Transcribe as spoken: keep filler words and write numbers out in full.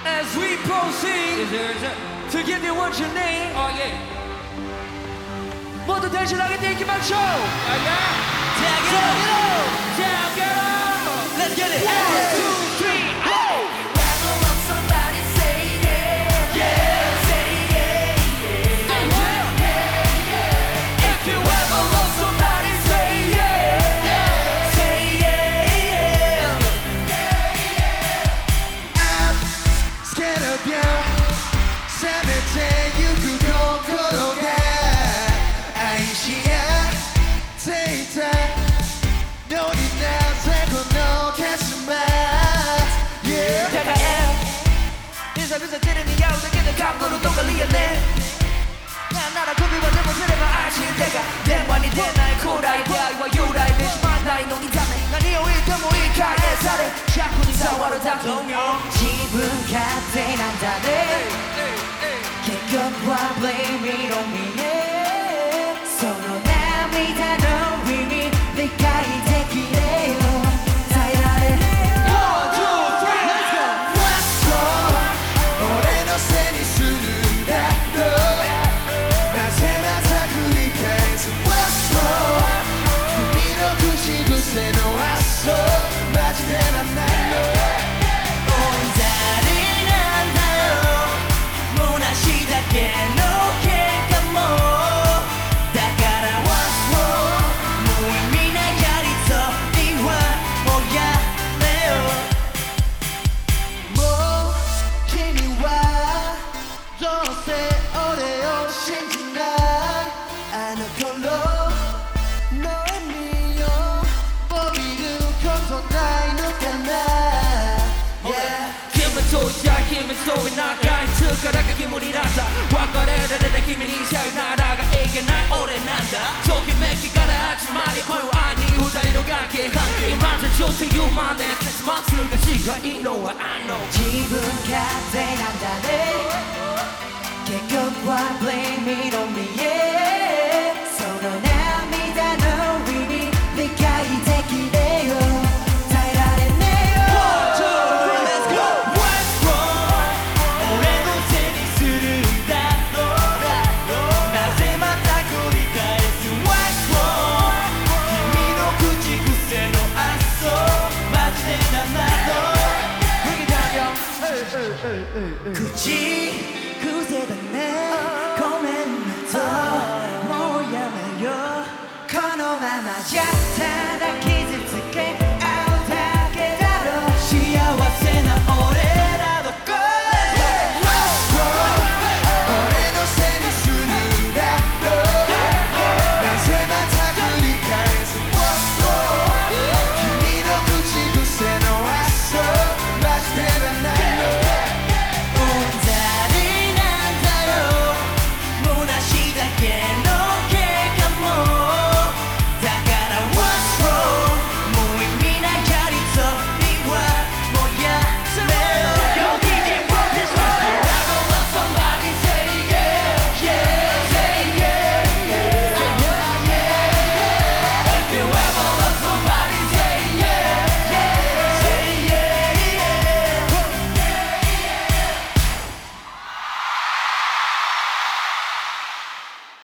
As we proceed Is there, is there? to give you what you need, Oh yeah. 모두 대신하게 뛰기 마쇼. Oh yeah. Tag it up, Tag it up. let's get it. One, two, three, oh. Somebody say yeah, Yeah. say yeah, yeah. Say what? If you ever love somebody, say yeah. Say yeah, yeah. I'm scared of you.せめてゆく心が愛し合っていたのになぜこのキスマス Yeah 내가 애 비슷비슷 지름이 야우되게 감도로 동글리었네 난 나라 구비와 내 모습을 아실 때가 대만이 된 나의 코라이 대아이와 유라이 비스만 나의 농이 담네 난 이오이 드모이 가의 살에 샤쿠니 사와로 당동요 기분 같아 난다네 개것과 blame it on me yeah. 서로涙の海に理解できれよ耐えられねよ One, two, three, let's go! What's wrong 俺のせいにするんだろうなぜまた繰り返す What's wrong 君の口癖の発想マジでなんないの誰なんだろう虚しだけの喧嘩もだから What's wrong もう意味ないやりとりはもうやめよもう君はどうせ俺を信じないあの頃の意味を覚えることないのかな Yeah 힘은 소자 힘은 소리 나가 있을까라가 기분이 난다 와거래를 기분이 사요나라가 이게 날 오래 난다 저기 맺기가 나지 말이 허유 아니 후다리로 가게 한게 맞아 좋대 유만해 크리스마스가 지가 You know what I know 기분 같아 난다네 개것과 blame it on me yeah. 서로涙の海に理解できれよ耐えられねよ One, two, three, let's go! What's wrong 俺のせいにするんだろうなぜまた繰り返す What's wrong 君の口癖の発想マジでなんだろう Bring it down, y'all. 口癖だねごめんねともうやめようこのままじゃ